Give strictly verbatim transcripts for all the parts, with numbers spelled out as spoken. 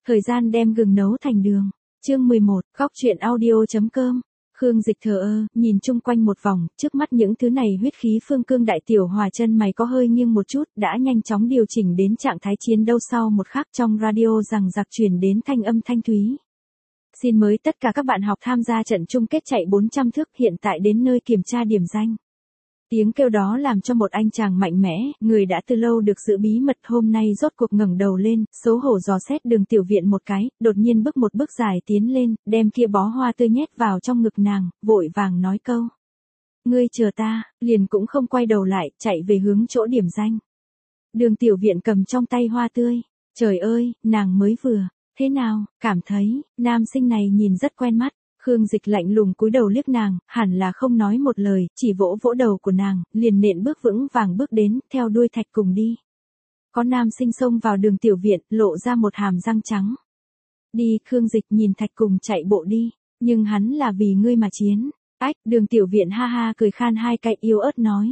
Thời gian đem gừng nấu thành đường. Chương mười một, góc truyện audio.com. Khương Dịch thờ ơ, nhìn chung quanh một vòng, trước mắt những thứ này huyết khí phương cương đại tiểu hòa chân mày có hơi nghiêng một chút, đã nhanh chóng điều chỉnh đến trạng thái chiến đấu sau một khắc trong radio rằng giặc truyền đến thanh âm thanh thúy. Xin mời tất cả các bạn học tham gia trận chung kết chạy bốn trăm thước hiện tại đến nơi kiểm tra điểm danh. Tiếng kêu đó làm cho một anh chàng mạnh mẽ, người đã từ lâu được giữ bí mật hôm nay rốt cuộc ngẩng đầu lên, xấu hổ dò xét Đường Tiểu Viện một cái, đột nhiên bước một bước dài tiến lên, đem kia bó hoa tươi nhét vào trong ngực nàng, vội vàng nói câu. Ngươi chờ ta, liền cũng không quay đầu lại, chạy về hướng chỗ điểm danh. Đường Tiểu Viện cầm trong tay hoa tươi, trời ơi, nàng mới vừa, thế nào, cảm thấy, nam sinh này nhìn rất quen mắt. Khương Dịch lạnh lùng cúi đầu liếc nàng, hẳn là không nói một lời, chỉ vỗ vỗ đầu của nàng, liền nện bước vững vàng bước đến, theo đuôi Thạch cùng đi. Có nam sinh xông vào Đường Tiểu Viện, lộ ra một hàm răng trắng. Đi, Khương Dịch nhìn Thạch cùng chạy bộ đi, nhưng hắn là vì ngươi mà chiến. Ách, Đường Tiểu Viện ha ha cười khan hai cái yếu ớt nói.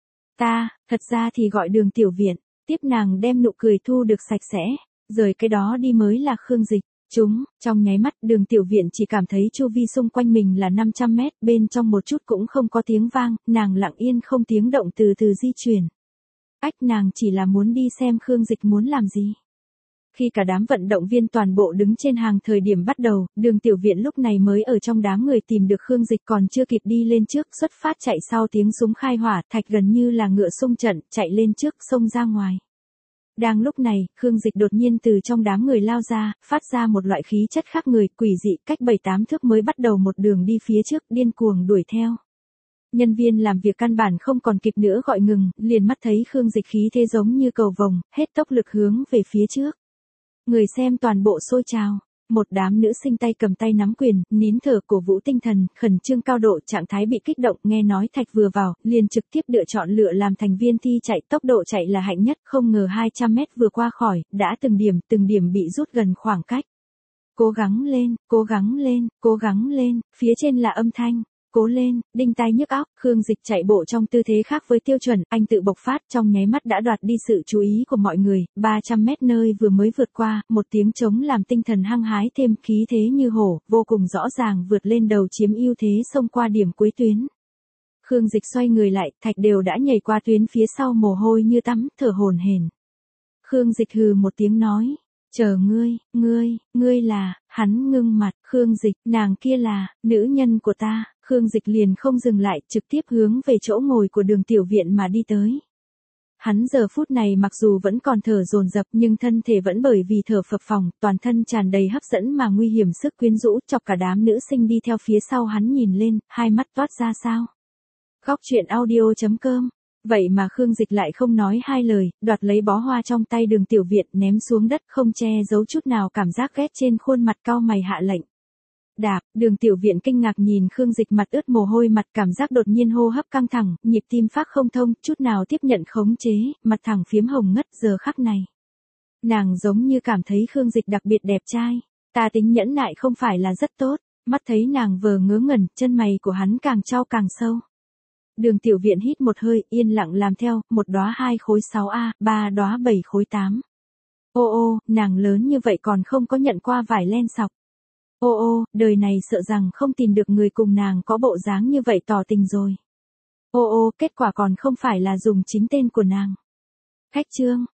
Ta, thật ra thì gọi Đường Tiểu Viện, tiếp nàng đem nụ cười thu được sạch sẽ, rời cái đó đi mới là Khương Dịch. Chúng, trong nháy mắt Đường Tiểu Viện chỉ cảm thấy chu vi xung quanh mình là năm trăm mét, bên trong một chút cũng không có tiếng vang, nàng lặng yên không tiếng động từ từ di chuyển. Ách, nàng chỉ là muốn đi xem Khương Dịch muốn làm gì. Khi cả đám vận động viên toàn bộ đứng trên hàng thời điểm bắt đầu, Đường Tiểu Viện lúc này mới ở trong đám người tìm được Khương Dịch còn chưa kịp đi lên trước, xuất phát chạy sau tiếng súng khai hỏa, Thạch gần như là ngựa xung trận, chạy lên trước, xông ra ngoài. Đang lúc này, Khương Dịch đột nhiên từ trong đám người lao ra, phát ra một loại khí chất khác người, quỷ dị, cách bảy tám thước mới bắt đầu một đường đi phía trước, điên cuồng đuổi theo. Nhân viên làm việc căn bản không còn kịp nữa gọi ngừng, liền mắt thấy Khương Dịch khí thế giống như cầu vồng, hết tốc lực hướng về phía trước. Người xem toàn bộ sôi trào. Một đám nữ sinh tay cầm tay nắm quyền, nín thở cổ vũ tinh thần, khẩn trương cao độ, trạng thái bị kích động, nghe nói Thạch vừa vào, liền trực tiếp lựa chọn lựa làm thành viên thi chạy, tốc độ chạy là hạnh nhất, không ngờ hai trăm mét vừa qua khỏi, đã từng điểm, từng điểm bị rút gần khoảng cách. Cố gắng lên, cố gắng lên, cố gắng lên, phía trên là âm thanh. Cố lên, đinh tai nhức óc, Khương Dịch chạy bộ trong tư thế khác với tiêu chuẩn, anh tự bộc phát trong nháy mắt đã đoạt đi sự chú ý của mọi người, ba trăm mét nơi vừa mới vượt qua, một tiếng trống làm tinh thần hăng hái thêm khí thế như hổ, vô cùng rõ ràng vượt lên đầu chiếm ưu thế xông qua điểm cuối tuyến. Khương Dịch xoay người lại, Thạch đều đã nhảy qua tuyến phía sau mồ hôi như tắm, thở hổn hển. Khương Dịch hừ một tiếng nói. Chờ ngươi, ngươi, ngươi là, hắn ngưng mặt, Khương Dịch, nàng kia là, nữ nhân của ta, Khương Dịch liền không dừng lại, trực tiếp hướng về chỗ ngồi của Đường Tiểu Viện mà đi tới. Hắn giờ phút này mặc dù vẫn còn thở dồn dập nhưng thân thể vẫn bởi vì thở phập phồng, toàn thân tràn đầy hấp dẫn mà nguy hiểm sức quyến rũ, chọc cả đám nữ sinh đi theo phía sau hắn nhìn lên, hai mắt toát ra sao. Góc truyện audio.com. Vậy mà Khương Dịch lại không nói hai lời, đoạt lấy bó hoa trong tay Đường Tiểu Viện ném xuống đất không che giấu chút nào cảm giác ghét trên khuôn mặt cau mày hạ lệnh. Đạp, Đường Tiểu Viện kinh ngạc nhìn Khương Dịch mặt ướt mồ hôi mặt cảm giác đột nhiên hô hấp căng thẳng, nhịp tim phác không thông, chút nào tiếp nhận khống chế, mặt thẳng phiếm hồng ngất giờ khắc này. Nàng giống như cảm thấy Khương Dịch đặc biệt đẹp trai, ta tính nhẫn nại không phải là rất tốt, mắt thấy nàng vờ ngớ ngẩn, chân mày của hắn càng trao càng sâu. Đường Tiểu Viện hít một hơi, yên lặng làm theo, một đóa hai khối sáu A, ba đóa bảy khối tám. Ô ô, nàng lớn như vậy còn không có nhận qua vải len sọc. Ô ô, đời này sợ rằng không tìm được người cùng nàng có bộ dáng như vậy tỏ tình rồi. Ô ô, kết quả còn không phải là dùng chính tên của nàng. Khách trương,